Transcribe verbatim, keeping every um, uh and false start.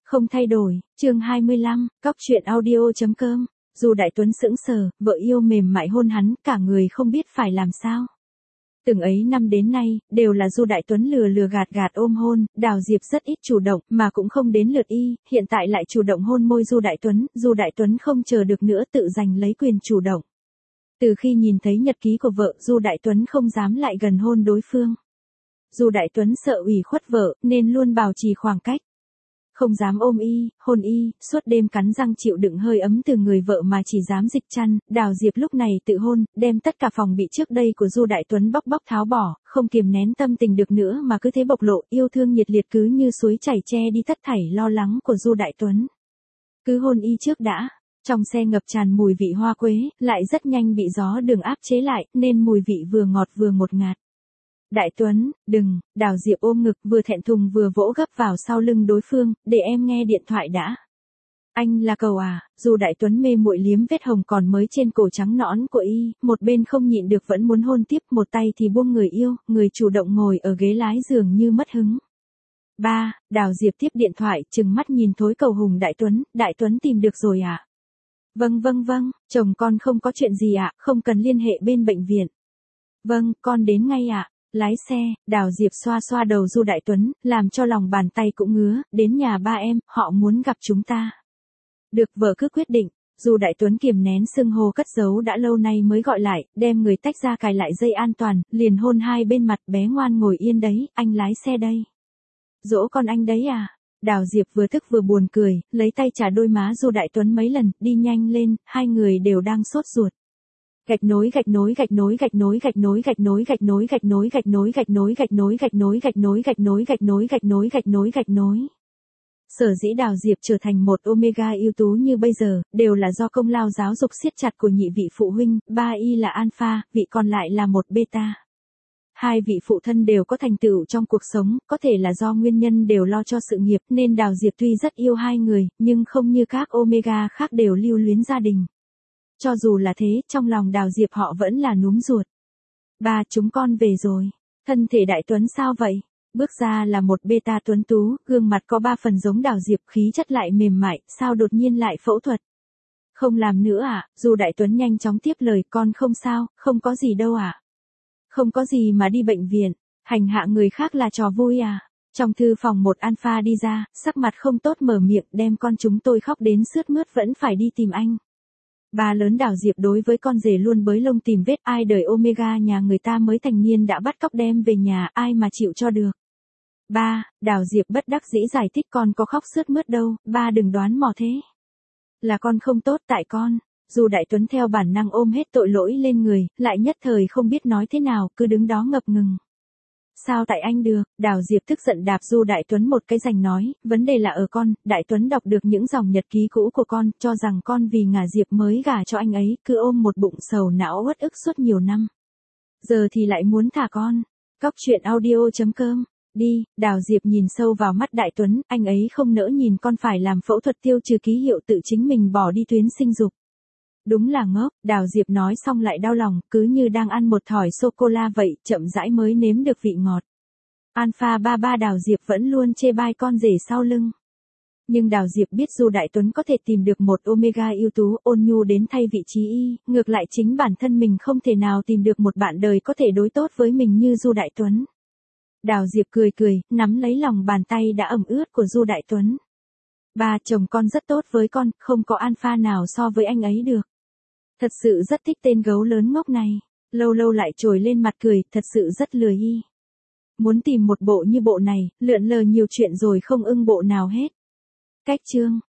Không thay đổi, chương hai mươi lăm, cóc truyện audio.com. Du Đại Tuấn sững sờ, vợ yêu mềm mại hôn hắn, cả người không biết phải làm sao. Từng ấy năm đến nay, đều là Du Đại Tuấn lừa lừa gạt gạt ôm hôn, Đào Diệp rất ít chủ động, mà cũng không đến lượt y, hiện tại lại chủ động hôn môi Du Đại Tuấn, Du Đại Tuấn không chờ được nữa tự giành lấy quyền chủ động. Từ khi nhìn thấy nhật ký của vợ, Du Đại Tuấn không dám lại gần hôn đối phương. Du Đại Tuấn sợ ủy khuất vợ, nên luôn bảo trì khoảng cách. Không dám ôm y, hôn y, suốt đêm cắn răng chịu đựng hơi ấm từ người vợ mà chỉ dám dịch chăn. Đào Diệp lúc này tự hôn, đem tất cả phòng bị trước đây của Du Đại Tuấn bóc bóc tháo bỏ, không kiềm nén tâm tình được nữa mà cứ thế bộc lộ, yêu thương nhiệt liệt cứ như suối chảy che đi tất thảy lo lắng của Du Đại Tuấn. Cứ hôn y trước đã. Trong xe ngập tràn mùi vị hoa quế, lại rất nhanh bị gió đường áp chế lại, nên mùi vị vừa ngọt vừa ngọt ngạt. Đại Tuấn, đừng, Đào Diệp ôm ngực vừa thẹn thùng vừa vỗ gấp vào sau lưng đối phương, để em nghe điện thoại đã. Anh là cầu à, dù Đại Tuấn mê muội liếm vết hồng còn mới trên cổ trắng nõn của y, một bên không nhịn được vẫn muốn hôn tiếp, một tay thì buông người yêu, người chủ động ngồi ở ghế lái giường như mất hứng. Ba, Đào Diệp tiếp điện thoại, trừng mắt nhìn thối cầu hùng Đại Tuấn, Đại Tuấn tìm được rồi à? Vâng vâng vâng, chồng con không có chuyện gì ạ, không cần liên hệ bên bệnh viện. Vâng, con đến ngay ạ. Lái xe, Đào Diệp xoa xoa đầu Du Đại Tuấn, làm cho lòng bàn tay cũng ngứa, đến nhà ba em, họ muốn gặp chúng ta. Được, vợ cứ quyết định. Du Đại Tuấn kiềm nén sưng hô cất giấu đã lâu nay mới gọi lại, đem người tách ra cài lại dây an toàn, liền hôn hai bên mặt, bé ngoan ngồi yên đấy, anh lái xe đây. Dỗ con anh đấy à? Đào Diệp vừa tức vừa buồn cười, lấy tay chà đôi má Du Đại Tuấn mấy lần, đi nhanh lên, hai người đều đang sốt ruột. Gạch nối gạch nối gạch nối gạch nối gạch nối gạch nối gạch nối gạch nối gạch nối gạch nối gạch nối gạch nối gạch nối gạch nối gạch nối gạch nối gạch nối gạch nối. Sở dĩ Đào Diệp trở thành một Omega ưu tú như bây giờ, đều là do công lao giáo dục siết chặt của nhị vị phụ huynh, ba y là alpha, vị còn lại là một beta. Hai vị phụ thân đều có thành tựu trong cuộc sống, có thể là do nguyên nhân đều lo cho sự nghiệp, nên Đào Diệp tuy rất yêu hai người, nhưng không như các Omega khác đều lưu luyến gia đình. Cho dù là thế, trong lòng Đào Diệp họ vẫn là núm ruột. Ba, chúng con về rồi. Thân thể Đại Tuấn sao vậy? Bước ra là một beta tuấn tú, gương mặt có ba phần giống Đào Diệp, khí chất lại mềm mại, sao đột nhiên lại phẫu thuật? Không làm nữa à? Dù Đại Tuấn nhanh chóng tiếp lời, con không sao, không có gì đâu à? Không có gì mà đi bệnh viện, hành hạ người khác là trò vui à? Trong thư phòng một alpha đi ra, sắc mặt không tốt mở miệng, đem con chúng tôi khóc đến sướt mướt vẫn phải đi tìm anh. Ba lớn Đào Diệp đối với con rể luôn bới lông tìm vết, ai đời Omega nhà người ta mới thành niên đã bắt cóc đem về nhà, ai mà chịu cho được. Ba, Đào Diệp bất đắc dĩ giải thích, con có khóc sướt mướt đâu, ba đừng đoán mò thế. Là con không tốt tại con. Dù Đại Tuấn theo bản năng ôm hết tội lỗi lên người, lại nhất thời không biết nói thế nào, cứ đứng đó ngập ngừng. Sao tại anh được? Đào Diệp tức giận đạp Du Đại Tuấn một cái rành nói, vấn đề là ở con. Đại Tuấn đọc được những dòng nhật ký cũ của con, cho rằng con vì ngả Diệp mới gả cho anh ấy, cứ ôm một bụng sầu não uất ức suốt nhiều năm. Giờ thì lại muốn thả con. Cóc truyện audio.com. Đi, Đào Diệp nhìn sâu vào mắt Đại Tuấn, anh ấy không nỡ nhìn con phải làm phẫu thuật tiêu trừ ký hiệu tự chính mình bỏ đi tuyến sinh dục. Đúng là ngốc, Đào Diệp nói xong lại đau lòng, cứ như đang ăn một thỏi sô-cô-la vậy, chậm rãi mới nếm được vị ngọt. Alpha ba ba Đào Diệp vẫn luôn chê bai con rể sau lưng. Nhưng Đào Diệp biết Du Đại Tuấn có thể tìm được một Omega ưu tú, ôn nhu đến thay vị trí y, ngược lại chính bản thân mình không thể nào tìm được một bạn đời có thể đối tốt với mình như Du Đại Tuấn. Đào Diệp cười cười, nắm lấy lòng bàn tay đã ẩm ướt của Du Đại Tuấn. Ba, chồng con rất tốt với con, không có alpha nào so với anh ấy được. Thật sự rất thích tên gấu lớn ngốc này, lâu lâu lại trồi lên mặt cười, thật sự rất lười y. Muốn tìm một bộ như bộ này, lượn lờ nhiều chuyện rồi không ưng bộ nào hết. Cách chương.